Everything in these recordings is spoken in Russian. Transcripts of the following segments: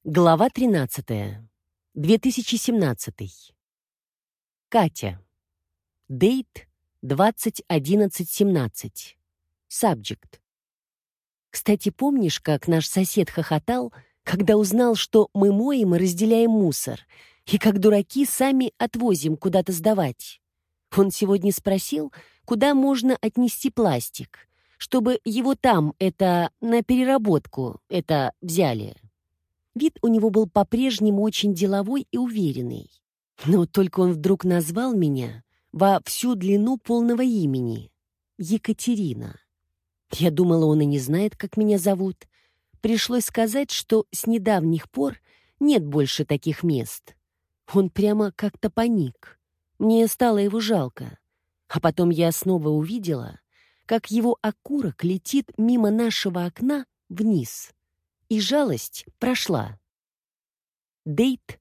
Глава 13. 2017. Катя. Дейт 20.11.17. Subject. Кстати, помнишь, как наш сосед хохотал, когда узнал, что мы моем и разделяем мусор, и как дураки сами отвозим куда-то сдавать? Он сегодня спросил, куда можно отнести пластик, чтобы его там, на переработку, взяли. Вид у него был по-прежнему очень деловой и уверенный. Но только он вдруг назвал меня во всю длину полного имени — Екатерина. Я думала, он и не знает, как меня зовут. Пришлось сказать, что с недавних пор нет больше таких мест. Он прямо как-то паник. Мне стало его жалко. А потом я снова увидела, как его окурок летит мимо нашего окна вниз. И жалость прошла. Дейт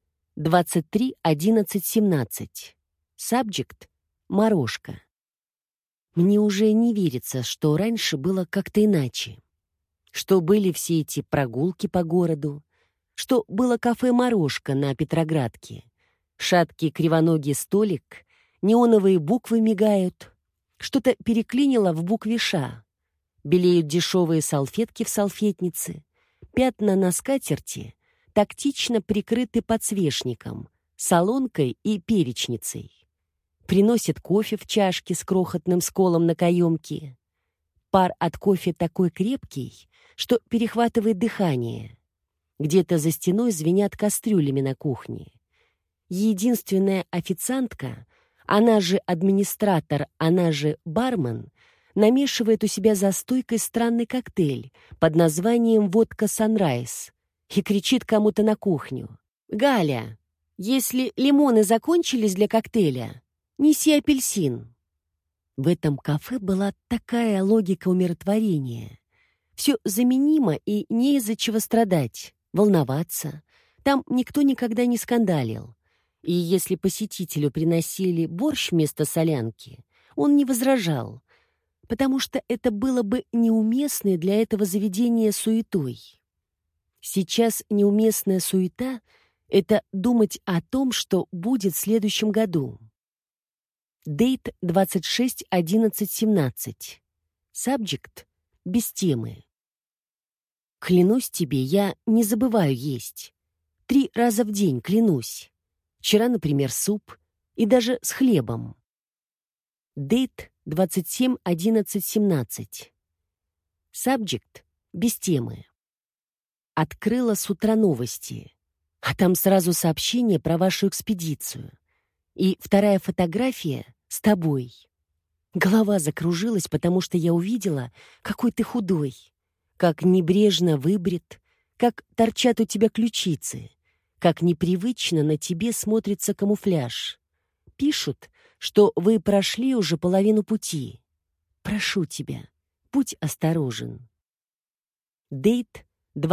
23.11.17. Subject — Морошка. Мне уже не верится, что раньше было как-то иначе. Что были все эти прогулки по городу, что было кафе «Морошка» на Петроградке, шаткий кривоногий столик, неоновые буквы мигают, что-то переклинило в букве «Ш», белеют дешевые салфетки в салфетнице, пятна на скатерти тактично прикрыты подсвечником, солонкой и перечницей. Приносят кофе в чашке с крохотным сколом на каемке. Пар от кофе такой крепкий, что перехватывает дыхание. Где-то за стеной звенят кастрюлями на кухне. Единственная официантка, она же администратор, она же бармен, намешивает у себя за стойкой странный коктейль под названием «Водка Санрайз» и кричит кому-то на кухню: «Галя, если лимоны закончились для коктейля, неси апельсин». В этом кафе была такая логика умиротворения. Все заменимо и не из-за чего страдать, волноваться. Там никто никогда не скандалил. И если посетителю приносили борщ вместо солянки, он не возражал, потому что это было бы неуместной для этого заведения суетой. Сейчас неуместная суета — это думать о том, что будет в следующем году. Дейт 26.11.17. Subject — без темы. Клянусь тебе, я не забываю есть. 3 раза в день, клянусь. Вчера, например, суп, и даже с хлебом. Дейт 27.11.17. Subject — без темы. Открыла с утра новости, а там сразу сообщение про вашу экспедицию. И вторая фотография с тобой. Голова закружилась, потому что я увидела, какой ты худой, как небрежно выбрит, как торчат у тебя ключицы, как непривычно на тебе смотрится камуфляж. Пишут, что вы прошли уже половину пути. Прошу тебя, будь осторожен. Дейт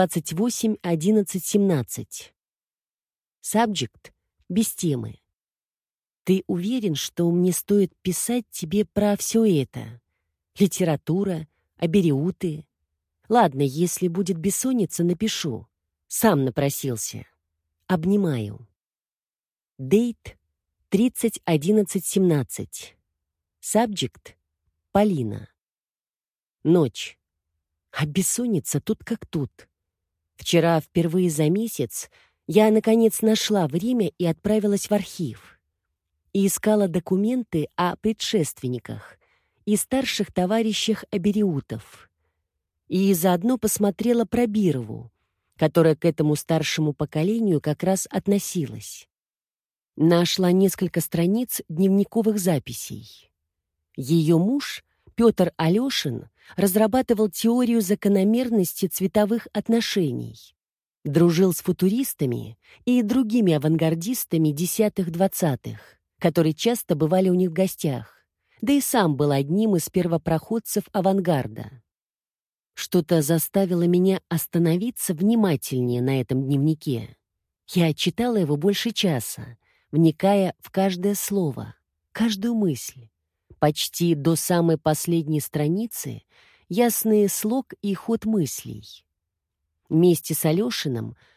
28.11.17. Subject — без темы. Ты уверен, что мне стоит писать тебе про все это? Литература, абериуты? Ладно, если будет бессонница, напишу. Сам напросился. Обнимаю. Дейт 30.11.17. Subject — Полина. Ночь. А бессонница тут как тут. Вчера, впервые за месяц, я, наконец, нашла время и отправилась в архив. И искала документы о предшественниках и старших товарищах абериутов. И заодно посмотрела про Бирову, которая к этому старшему поколению как раз относилась. Нашла несколько страниц дневниковых записей. Ее муж, Петр Алешин, разрабатывал теорию закономерности цветовых отношений, дружил с футуристами и другими авангардистами 10-20-х, которые часто бывали у них в гостях, да и сам был одним из первопроходцев авангарда. Что-то заставило меня остановиться внимательнее на этом дневнике. Я читала его больше часа, вникая в каждое слово, каждую мысль. Почти до самой последней страницы ясный слог и ход мыслей. Вместе с Алешиным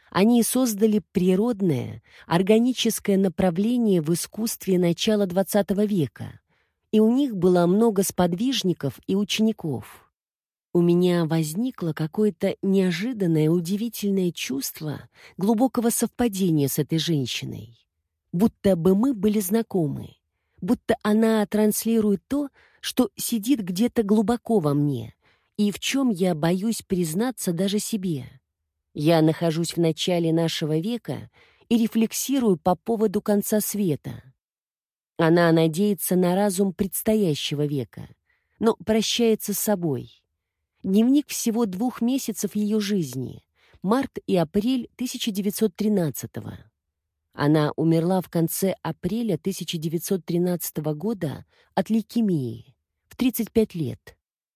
Они создали природное, органическое направление в искусстве начала XX века, и у них было много сподвижников и учеников. У меня возникло какое-то неожиданное, удивительное чувство глубокого совпадения с этой женщиной. Будто бы мы были знакомы, будто она транслирует то, что сидит где-то глубоко во мне, и в чем я боюсь признаться даже себе. Я нахожусь в начале нашего века и рефлексирую по поводу конца света. Она надеется на разум предстоящего века, но прощается с собой. Дневник всего 2 месяцев ее жизни, март и апрель 1913-го. Она умерла в конце апреля 1913 года от лейкемии в 35 лет.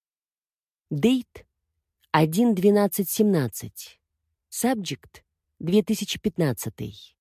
Дейт 1.12.17. Subject 2015.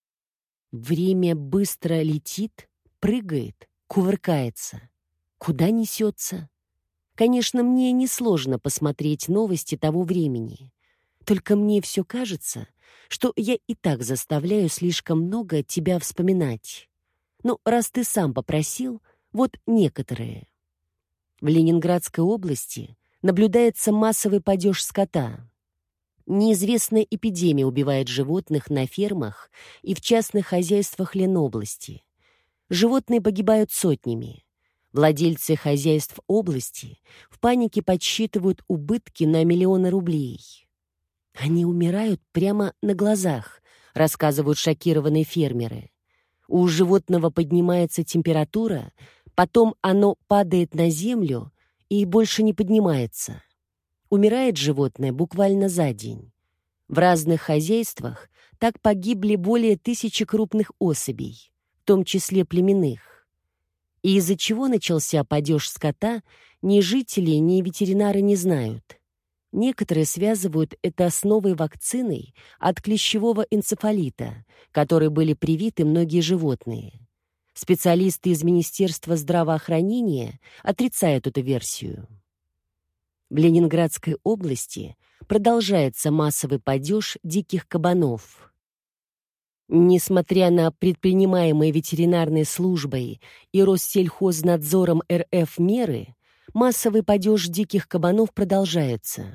Время быстро летит, прыгает, кувыркается. Куда несется? Конечно, мне несложно посмотреть новости того времени. Только мне все кажется, что я и так заставляю слишком много тебя вспоминать. Ну, раз ты сам попросил, вот некоторые. В Ленинградской области наблюдается массовый падеж скота. Неизвестная эпидемия убивает животных на фермах и в частных хозяйствах Ленобласти. Животные погибают сотнями. Владельцы хозяйств области в панике подсчитывают убытки на миллионы рублей. Они умирают прямо на глазах, рассказывают шокированные фермеры. У животного поднимается температура, потом оно падает на землю и больше не поднимается. Умирает животное буквально за день. В разных хозяйствах так погибли более 1000 крупных особей, в том числе племенных. И из-за чего начался падеж скота, ни жители, ни ветеринары не знают. Некоторые связывают это с новой вакциной от клещевого энцефалита, которой были привиты многие животные. Специалисты из Министерства здравоохранения отрицают эту версию. В Ленинградской области продолжается массовый падеж диких кабанов. Несмотря на предпринимаемые ветеринарной службой и Россельхознадзором РФ меры, массовый падеж диких кабанов продолжается.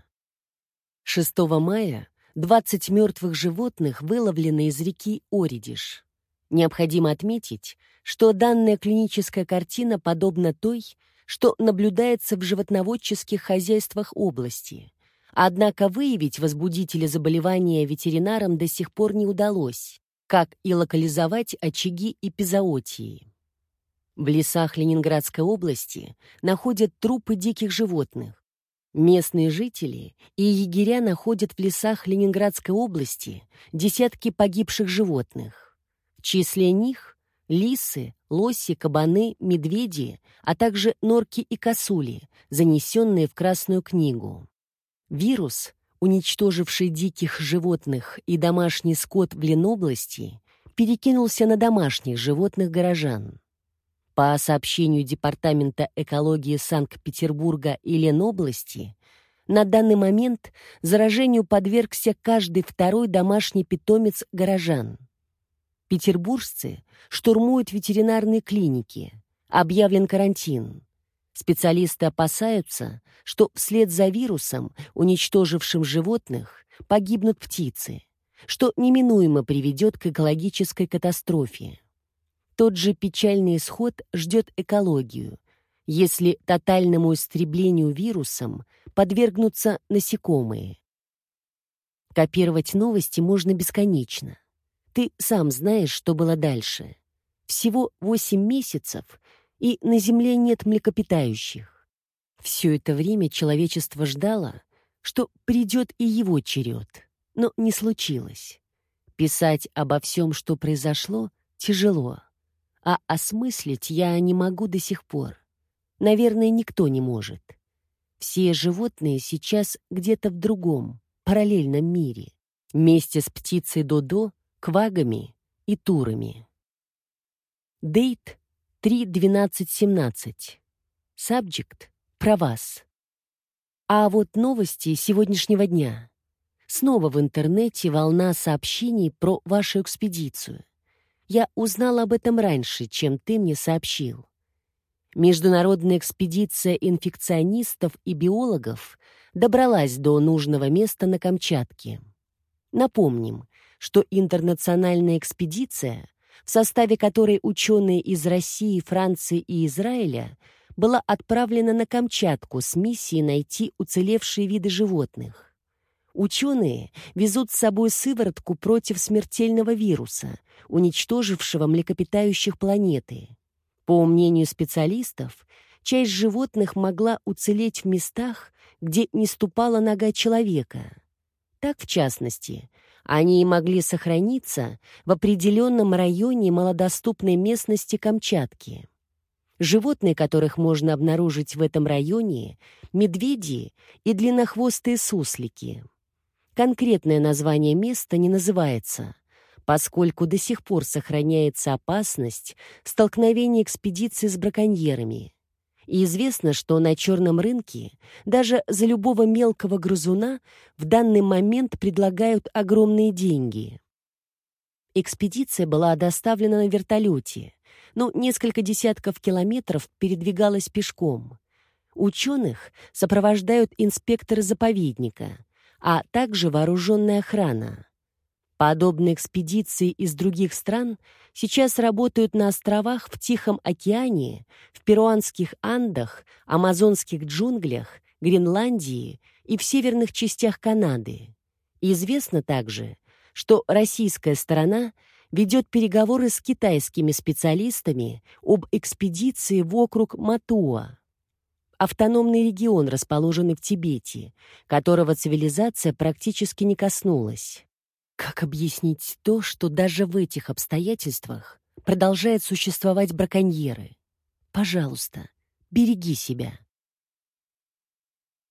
6 мая 20 мертвых животных выловлены из реки Оредиш. Необходимо отметить, что данная клиническая картина подобна той, что наблюдается в животноводческих хозяйствах области. Однако выявить возбудителя заболевания ветеринарам до сих пор не удалось, как и локализовать очаги эпизоотии. В лесах Ленинградской области находят трупы диких животных. Местные жители и егеря находят в лесах Ленинградской области десятки погибших животных. В числе них лисы, лоси, кабаны, медведи, а также норки и косули, занесенные в Красную книгу. Вирус, уничтоживший диких животных и домашний скот в Ленобласти, перекинулся на домашних животных горожан. По сообщению Департамента экологии Санкт-Петербурга и Ленобласти, на данный момент заражению подвергся каждый второй домашний питомец горожан. Петербуржцы штурмуют ветеринарные клиники. Объявлен карантин. Специалисты опасаются, что вслед за вирусом, уничтожившим животных, погибнут птицы, что неминуемо приведет к экологической катастрофе. Тот же печальный исход ждет экологию, если тотальному истреблению вирусом подвергнутся насекомые. Копировать новости можно бесконечно. Ты сам знаешь, что было дальше. Всего 8 месяцев, и на Земле нет млекопитающих. Все это время человечество ждало, что придет и его черед, но не случилось. Писать обо всем, что произошло, тяжело, а осмыслить я не могу до сих пор. Наверное, никто не может. Все животные сейчас где-то в другом, параллельном мире, вместе с птицей Додо, квагами и турами. Дейт 3.12.17. Subject про вас. А вот новости сегодняшнего дня. Снова в интернете волна сообщений про вашу экспедицию. Я узнала об этом раньше, чем ты мне сообщил. Международная экспедиция инфекционистов и биологов добралась до нужного места на Камчатке. Напомним, что интернациональная экспедиция, в составе которой ученые из России, Франции и Израиля, была отправлена на Камчатку с миссией найти уцелевшие виды животных. Ученые везут с собой сыворотку против смертельного вируса, уничтожившего млекопитающих планеты. По мнению специалистов, часть животных могла уцелеть в местах, где не ступала нога человека. Так, в частности, они могли сохраниться в определенном районе малодоступной местности Камчатки. Животные, которых можно обнаружить в этом районе, медведи и длиннохвостые суслики. Конкретное название места не называется, поскольку до сих пор сохраняется опасность столкновения экспедиции с браконьерами. И известно, что на черном рынке даже за любого мелкого грызуна в данный момент предлагают огромные деньги. Экспедиция была доставлена на вертолете, но несколько десятков километров передвигалась пешком. Ученых сопровождают инспекторы заповедника, а также вооруженная охрана. Подобные экспедиции из других стран сейчас работают на островах в Тихом океане, в перуанских Андах, амазонских джунглях, Гренландии и в северных частях Канады. И известно также, что российская сторона ведет переговоры с китайскими специалистами об экспедиции в округ Матуа. Автономный регион, расположенный в Тибете, которого цивилизация практически не коснулась. Как объяснить то, что даже в этих обстоятельствах продолжают существовать браконьеры? Пожалуйста, береги себя.